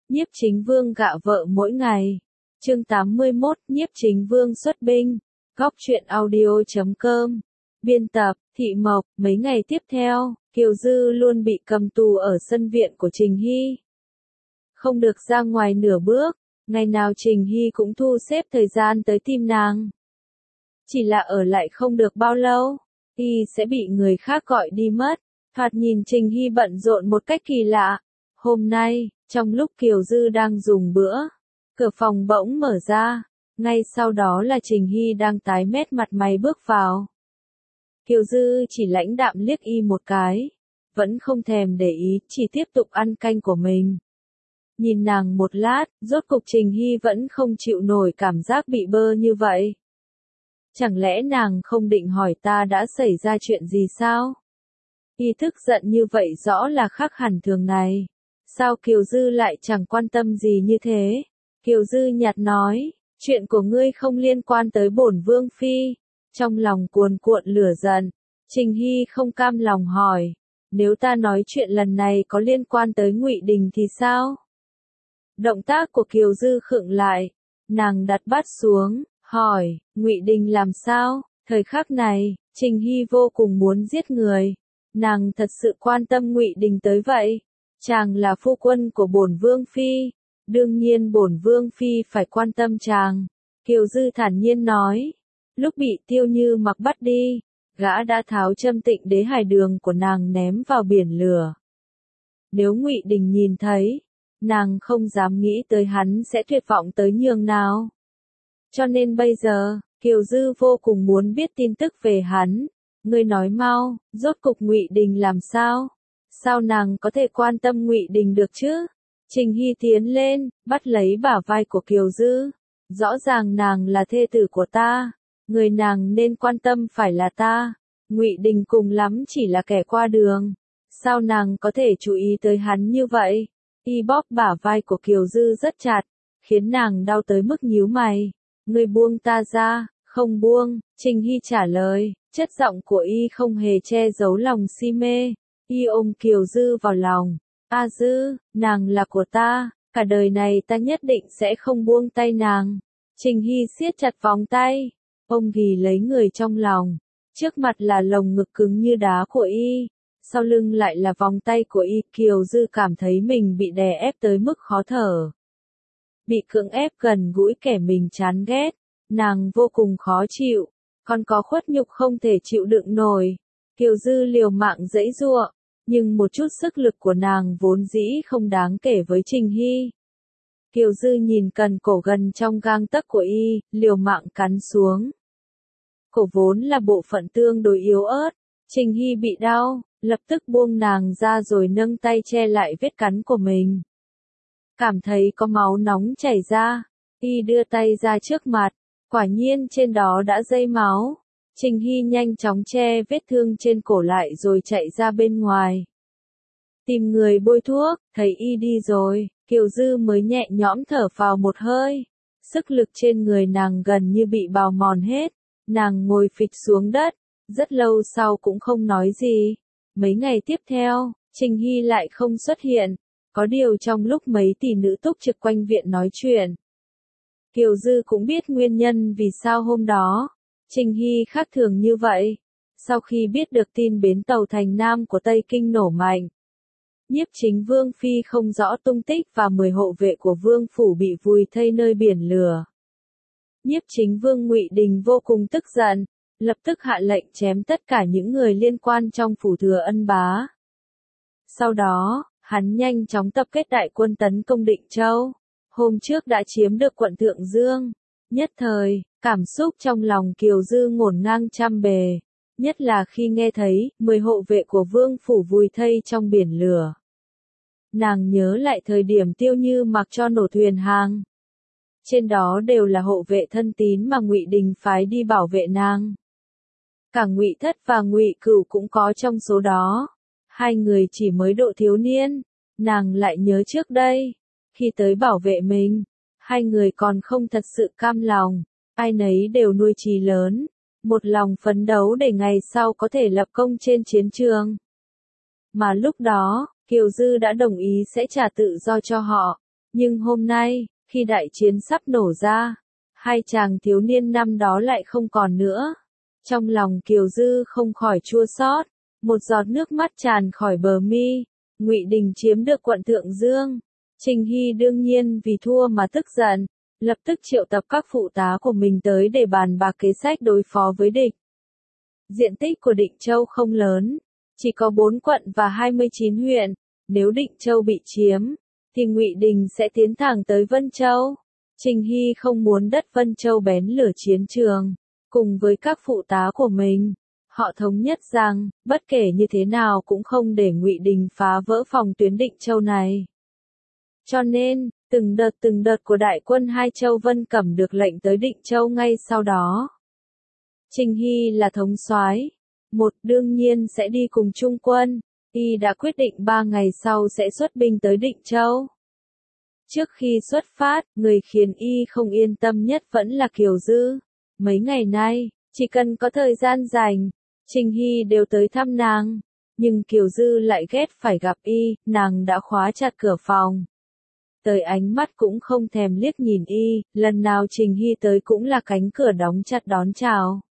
Nhiếp Chính Vương gạ vợ mỗi ngày. Chương 81, Nhiếp Chính Vương xuất binh. Góc truyện audio.com. Biên tập, Thị Mộc. Mấy ngày tiếp theo, Kiều Dư luôn bị cầm tù ở sân viện của Trình Hy. Không được ra ngoài nửa bước, ngày nào Trình Hy cũng thu xếp thời gian tới tìm nàng. Chỉ là ở lại không được bao lâu, y sẽ bị người khác gọi đi mất. Thoạt nhìn Trình Hy bận rộn một cách kỳ lạ. Hôm nay, trong lúc Kiều Dư đang dùng bữa, cửa phòng bỗng mở ra, ngay sau đó là Trình Hy đang tái mét mặt mày bước vào. Kiều Dư chỉ lãnh đạm liếc y một cái, vẫn không thèm để ý, chỉ tiếp tục ăn canh của mình. Nhìn nàng một lát, rốt cục Trình Hy vẫn không chịu nổi cảm giác bị bơ như vậy. Chẳng lẽ nàng không định hỏi ta đã xảy ra chuyện gì sao? Y thức giận như vậy rõ là khác hẳn thường ngày. Sao Kiều Dư lại chẳng quan tâm gì như thế? Kiều Dư nhạt nói, chuyện của ngươi không liên quan tới bổn vương phi. Trong lòng cuồn cuộn lửa giận, Trình Hy không cam lòng hỏi, nếu ta nói chuyện lần này có liên quan tới Ngụy Đình thì sao? Động tác của Kiều Dư khựng lại, nàng đặt bát xuống, hỏi, Ngụy Đình làm sao? Thời khắc này, Trình Hy vô cùng muốn giết người. Nàng thật sự quan tâm Ngụy Đình tới vậy. Chàng là phu quân của bổn vương phi, đương nhiên bổn vương phi phải quan tâm chàng. Kiều Dư thản nhiên nói, lúc bị Tiêu Như Mặc bắt đi, gã đã tháo Trâm Tịnh Đế hài đường của nàng ném vào biển lửa. Nếu Ngụy Đình nhìn thấy, nàng không dám nghĩ tới hắn sẽ tuyệt vọng tới nhường nào. Cho nên bây giờ, Kiều Dư vô cùng muốn biết tin tức về hắn. Ngươi nói mau, rốt cục Ngụy Đình làm sao? Sao nàng có thể quan tâm Ngụy Đình được chứ? Trình Hy tiến lên, bắt lấy bả vai của Kiều Dư. Rõ ràng nàng là thê tử của ta, người nàng nên quan tâm phải là ta. Ngụy Đình cùng lắm chỉ là kẻ qua đường. Sao nàng có thể chú ý tới hắn như vậy? Y bóp bả vai của Kiều Dư rất chặt, khiến nàng đau tới mức nhíu mày. Ngươi buông ta ra. Không buông, Trình Hy trả lời, chất giọng của y không hề che giấu lòng si mê. Y ôm Kiều Dư vào lòng. A Dư, nàng là của ta, cả đời này ta nhất định sẽ không buông tay nàng. Trình Hy siết chặt vòng tay, ôm ghì lấy người trong lòng. Trước mặt là lồng ngực cứng như đá của y, sau lưng lại là vòng tay của y. Kiều Dư cảm thấy mình bị đè ép tới mức khó thở. Bị cưỡng ép gần gũi kẻ mình chán ghét. Nàng vô cùng khó chịu, còn có khuất nhục không thể chịu đựng nổi. Kiều Dư liều mạng giãy giụa, nhưng một chút sức lực của nàng vốn dĩ không đáng kể với Trình Hy. Kiều Dư nhìn cần cổ gần trong gang tấc của y, liều mạng cắn xuống. Cổ vốn là bộ phận tương đối yếu ớt, Trình Hy bị đau, lập tức buông nàng ra rồi nâng tay che lại vết cắn của mình. Cảm thấy có máu nóng chảy ra, y đưa tay ra trước mặt. Quả nhiên trên đó đã dây máu. Trình Hy nhanh chóng che vết thương trên cổ lại rồi chạy ra bên ngoài. Tìm người bôi thuốc, thấy y đi rồi, Kiều Dư mới nhẹ nhõm thở phào một hơi. Sức lực trên người nàng gần như bị bào mòn hết. Nàng ngồi phịch xuống đất, rất lâu sau cũng không nói gì. Mấy ngày tiếp theo, Trình Hy lại không xuất hiện. Có điều trong lúc mấy tỷ nữ túc trực quanh viện nói chuyện, Kiều Dư cũng biết nguyên nhân vì sao hôm đó, Trình Hy khác thường như vậy. Sau khi biết được tin bến tàu Thành Nam của Tây Kinh nổ mạnh, Nhiếp Chính Vương phi không rõ tung tích và 10 hộ vệ của vương phủ bị vùi thây nơi biển lửa. Nhiếp Chính Vương Ngụy Đình vô cùng tức giận, lập tức hạ lệnh chém tất cả những người liên quan trong phủ Thừa Ân Bá. Sau đó, hắn nhanh chóng tập kết đại quân tấn công Định Châu. Hôm trước đã chiếm được quận Thượng Dương. Nhất thời, cảm xúc trong lòng Kiều Dư ngổn ngang trăm bề. Nhất là khi nghe thấy 10 hộ vệ của vương phủ vùi thây trong biển lửa. Nàng nhớ lại thời điểm Tiêu Như Mặc cho nổ thuyền hàng. Trên đó đều là hộ vệ thân tín mà Ngụy Đình phái đi bảo vệ nàng. Cả Ngụy Thất và Ngụy Cửu cũng có trong số đó. Hai người chỉ mới độ thiếu niên. Nàng lại nhớ trước đây. Khi tới bảo vệ mình, hai người còn không thật sự cam lòng, ai nấy đều nuôi chí lớn, một lòng phấn đấu để ngày sau có thể lập công trên chiến trường. Mà lúc đó, Kiều Dư đã đồng ý sẽ trả tự do cho họ, Nhưng hôm nay, khi đại chiến sắp nổ ra, hai chàng thiếu niên năm đó lại không còn nữa. Trong lòng Kiều Dư không khỏi chua xót, một giọt nước mắt tràn khỏi bờ mi. Ngụy Đình chiếm được quận Thượng Dương. Trình Hy đương nhiên vì thua mà tức giận, lập tức triệu tập các phụ tá của mình tới để bàn bạc kế sách đối phó với địch. Diện tích của Định Châu không lớn, chỉ có 4 quận và 29 huyện, nếu Định Châu bị chiếm, thì Ngụy Đình sẽ tiến thẳng tới Vân Châu. Trình Hy không muốn đất Vân Châu bén lửa chiến trường, cùng với các phụ tá của mình, họ thống nhất rằng, bất kể như thế nào cũng không để Ngụy Đình phá vỡ phòng tuyến Định Châu này. Cho nên, từng đợt của đại quân hai châu Vân Cẩm được lệnh tới Định Châu ngay sau đó. Trình Hy là thống soái, đương nhiên sẽ đi cùng trung quân, y đã quyết định 3 ngày sau sẽ xuất binh tới Định Châu. Trước khi xuất phát, người khiến y không yên tâm nhất vẫn là Kiều Dư. Mấy ngày nay, chỉ cần có thời gian rảnh, Trình Hy đều tới thăm nàng, nhưng Kiều Dư lại ghét phải gặp y, nàng đã khóa chặt cửa phòng. Tới ánh mắt cũng không thèm liếc nhìn y, lần nào Trình Hy tới cũng là cánh cửa đóng chặt đón chào.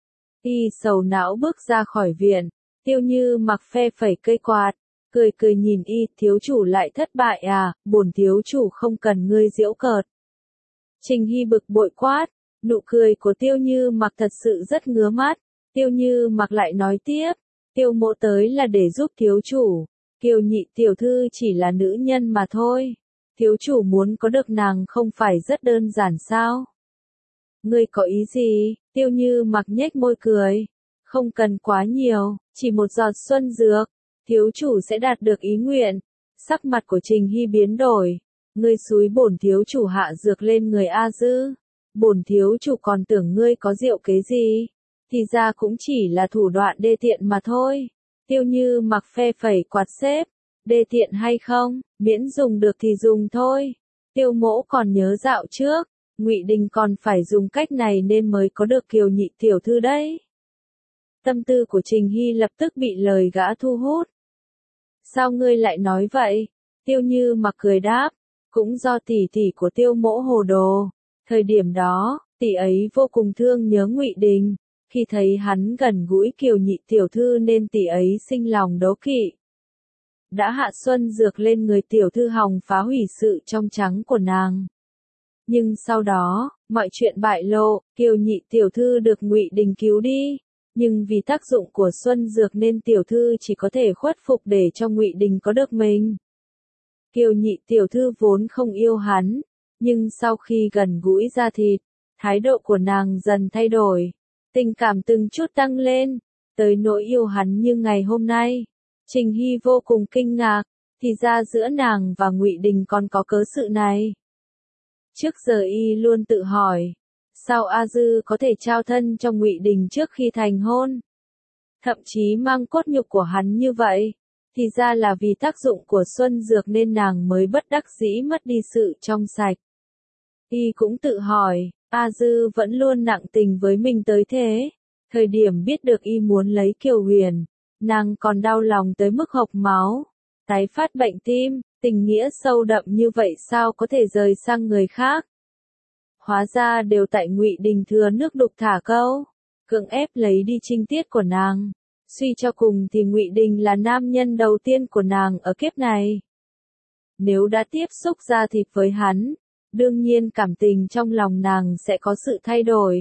Y sầu não bước ra khỏi viện, Tiêu Như mặc phe phẩy cây quạt, cười nhìn y, thiếu chủ lại thất bại à, bổn thiếu chủ không cần ngươi giễu cợt. Trình Hy bực bội quát, nụ cười của Tiêu Như mặc thật sự rất ngứa mắt. Tiêu Như mặc lại nói tiếp, Tiêu mộ tới là để giúp thiếu chủ, Kiều nhị tiểu thư chỉ là nữ nhân mà thôi, thiếu chủ muốn có được nàng không phải rất đơn giản sao? Ngươi có ý gì? Tiêu Như mặc nhếch môi cười, không cần quá nhiều, chỉ một giọt xuân dược, thiếu chủ sẽ đạt được ý nguyện. Sắc mặt của Trình Hy biến đổi, ngươi xúi bổn thiếu chủ hạ dược lên người A Dư, bổn thiếu chủ còn tưởng ngươi có diệu kế gì, thì ra cũng chỉ là thủ đoạn đê tiện mà thôi. Tiêu Như mặc phe phẩy quạt xếp, đê tiện hay không, miễn dùng được thì dùng thôi. Tiêu mỗ còn nhớ dạo trước, Ngụy Đình còn phải dùng cách này nên mới có được Kiều nhị tiểu thư đấy. Tâm tư của Trình Hy lập tức bị lời gã thu hút. Sao ngươi lại nói vậy? Tiêu Như mặc cười đáp, cũng do tỷ tỷ của Tiêu mỗ hồ đồ. Thời điểm đó, tỷ ấy vô cùng thương nhớ Ngụy Đình, khi thấy hắn gần gũi Kiều nhị tiểu thư nên tỷ ấy sinh lòng đố kỵ. Đã hạ xuân dược lên người tiểu thư hòng phá hủy sự trong trắng của nàng. Nhưng sau đó, mọi chuyện bại lộ, Kiều nhị tiểu thư được Ngụy Đình cứu đi. Nhưng vì tác dụng của xuân dược nên tiểu thư chỉ có thể khuất phục để cho Ngụy Đình có được mình. Kiều nhị tiểu thư vốn không yêu hắn, nhưng sau khi gần gũi ra thịt, thái độ của nàng dần thay đổi, tình cảm từng chút tăng lên, tới nỗi yêu hắn như ngày hôm nay. Trình Hy vô cùng kinh ngạc, thì ra giữa nàng và Ngụy Đình còn có cớ sự này. Trước giờ y luôn tự hỏi, sao A Dư có thể trao thân cho Ngụy Đình trước khi thành hôn? Thậm chí mang cốt nhục của hắn như vậy, thì ra là vì tác dụng của xuân dược nên nàng mới bất đắc dĩ mất đi sự trong sạch. Y cũng tự hỏi, A Dư vẫn luôn nặng tình với mình tới thế. Thời điểm biết được y muốn lấy Kiều Huyền, nàng còn đau lòng tới mức hộc máu, tái phát bệnh tim, tình nghĩa sâu đậm như vậy sao có thể rời sang người khác. Hóa ra đều tại Ngụy Đình thừa nước đục thả câu, cưỡng ép lấy đi trinh tiết của nàng. Suy cho cùng thì Ngụy Đình là nam nhân đầu tiên của nàng ở kiếp này. Nếu đã tiếp xúc ra thịt với hắn, đương nhiên cảm tình trong lòng nàng sẽ có sự thay đổi.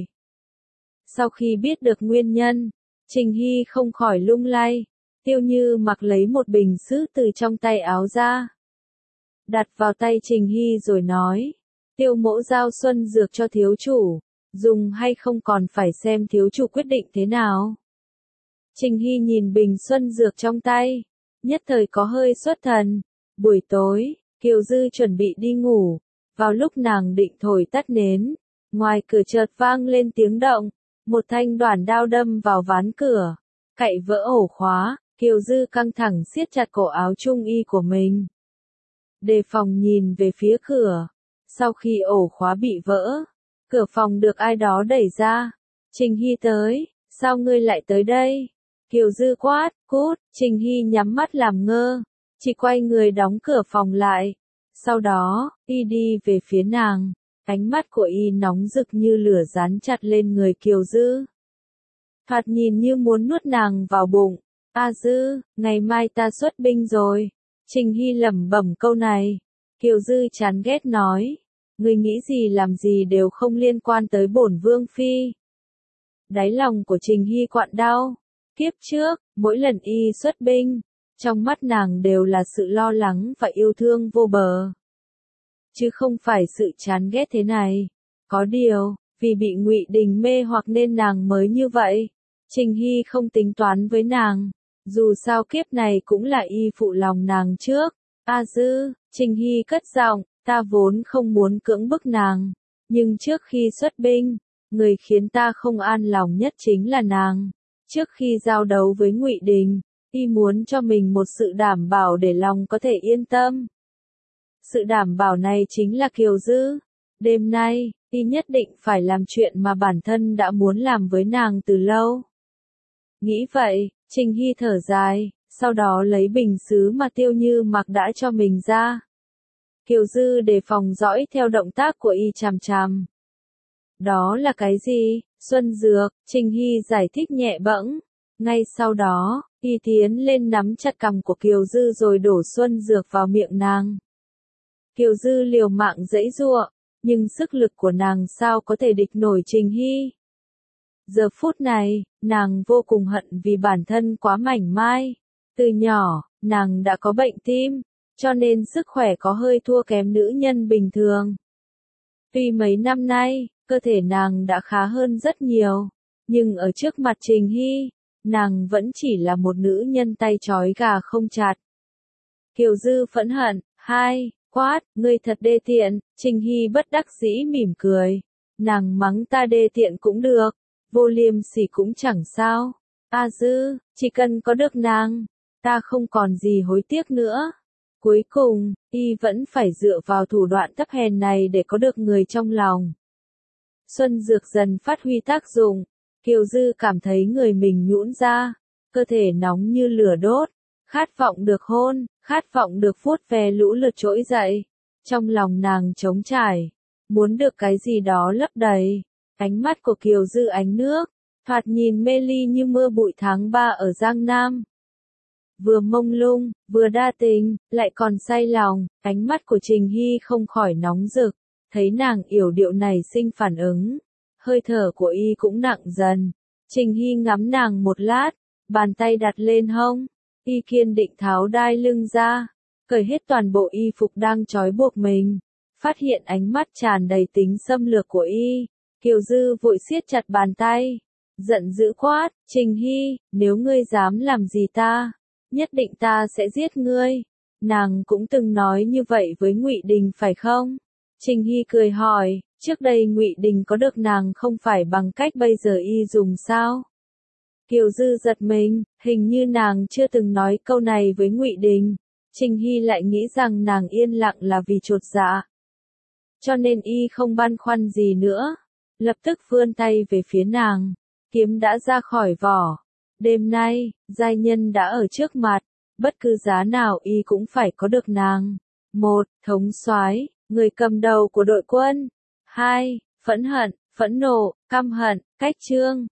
Sau khi biết được nguyên nhân, Trình Hy không khỏi lung lay. Tiêu Như mặc lấy một bình sứ từ trong tay áo ra, đặt vào tay Trình Hy rồi nói, Tiêu mỗ giao xuân dược cho thiếu chủ, dùng hay không còn phải xem thiếu chủ quyết định thế nào. Trình Hy nhìn bình xuân dược trong tay, nhất thời có hơi xuất thần. Buổi tối, Kiều Dư chuẩn bị đi ngủ, vào lúc nàng định thổi tắt nến, ngoài cửa chợt vang lên tiếng động, một thanh đoản đao đâm vào ván cửa, cạy vỡ ổ khóa. Kiều Dư căng thẳng siết chặt cổ áo trung y của mình, đề phòng nhìn về phía cửa. Sau khi ổ khóa bị vỡ, cửa phòng được ai đó đẩy ra. Trình Hy tới, sao ngươi lại tới đây? Kiều Dư quát, cút. Trình Hy nhắm mắt làm ngơ, chỉ quay người đóng cửa phòng lại. Sau đó, y đi về phía nàng, ánh mắt của y nóng rực như lửa dán chặt lên người Kiều Dư. Thoạt nhìn như muốn nuốt nàng vào bụng. A Dư, ngày mai ta xuất binh rồi. Trình Hy lẩm bẩm câu này. Kiều Dư chán ghét nói. Ngươi nghĩ gì làm gì đều không liên quan tới bổn vương phi. Đáy lòng của Trình Hy quặn đau. Kiếp trước, mỗi lần y xuất binh, trong mắt nàng đều là sự lo lắng và yêu thương vô bờ. Chứ không phải sự chán ghét thế này. Có điều, vì bị Ngụy Đình mê hoặc nên nàng mới như vậy. Trình Hy không tính toán với nàng. Dù sao kiếp này cũng là y phụ lòng nàng trước. A Dư, Trình Hy cất giọng, ta vốn không muốn cưỡng bức nàng. Nhưng trước khi xuất binh, người khiến ta không an lòng nhất chính là nàng. Trước khi giao đấu với Ngụy Đình, y muốn cho mình một sự đảm bảo để lòng có thể yên tâm. Sự đảm bảo này chính là Kiều Dư. Đêm nay, y nhất định phải làm chuyện mà bản thân đã muốn làm với nàng từ lâu. Nghĩ vậy, Trình Hy thở dài, sau đó lấy bình sứ mà Tiêu Như Mặc đã cho mình ra. Kiều Dư đề phòng dõi theo động tác của y chằm chằm. Đó là cái gì? Xuân dược, Trình Hy giải thích nhẹ bẫng. Ngay sau đó, y tiến lên nắm chặt cằm của Kiều Dư rồi đổ xuân dược vào miệng nàng. Kiều Dư liều mạng giãy giụa, nhưng sức lực của nàng sao có thể địch nổi Trình Hy. Giờ phút này, nàng vô cùng hận vì bản thân quá mảnh mai. Từ nhỏ, nàng đã có bệnh tim, cho nên sức khỏe có hơi thua kém nữ nhân bình thường. Tuy mấy năm nay, cơ thể nàng đã khá hơn rất nhiều, nhưng ở trước mặt Trình Hy, nàng vẫn chỉ là một nữ nhân tay trói gà không chặt. Kiều Dư phẫn hận, quát, ngươi thật đê tiện. Trình Hy bất đắc dĩ mỉm cười. Nàng mắng ta đê tiện cũng được, vô liêm sỉ cũng chẳng sao. A Dư, chỉ cần có được nàng, ta không còn gì hối tiếc nữa. Cuối cùng, y vẫn phải dựa vào thủ đoạn thấp hèn này để có được người trong lòng. Xuân dược dần phát huy tác dụng, Kiều Dư cảm thấy người mình nhũn ra, cơ thể nóng như lửa đốt, khát vọng được hôn, khát vọng được vuốt ve lũ lượt trỗi dậy. Trong lòng nàng trống trải, muốn được cái gì đó lấp đầy. Ánh mắt của Kiều Dư ánh nước, thoạt nhìn mê ly như mưa bụi tháng 3 ở Giang Nam. Vừa mông lung, vừa đa tình, lại còn say lòng, ánh mắt của Trình Hy không khỏi nóng rực, thấy nàng yểu điệu này sinh phản ứng. Hơi thở của y cũng nặng dần. Trình Hy ngắm nàng một lát, bàn tay đặt lên hông, y kiên định tháo đai lưng ra, cởi hết toàn bộ y phục đang trói buộc mình, phát hiện ánh mắt tràn đầy tính xâm lược của y. Kiều Dư vội siết chặt bàn tay, giận dữ quát, Trình Hy, nếu ngươi dám làm gì ta, nhất định ta sẽ giết ngươi. Nàng cũng từng nói như vậy với Ngụy Đình phải không? Trình Hy cười hỏi, trước đây Ngụy Đình có được nàng không phải bằng cách bây giờ y dùng sao? Kiều Dư giật mình, hình như nàng chưa từng nói câu này với Ngụy Đình. Trình Hy lại nghĩ rằng nàng yên lặng là vì chột dạ. Cho nên y không băn khoăn gì nữa, lập tức vươn tay về phía nàng, kiếm đã ra khỏi vỏ. Đêm nay, giai nhân đã ở trước mặt, bất cứ giá nào y cũng phải có được nàng. 1. Thống soái, người cầm đầu của đội quân. 2. Phẫn hận, phẫn nộ, căm hận, cách chương.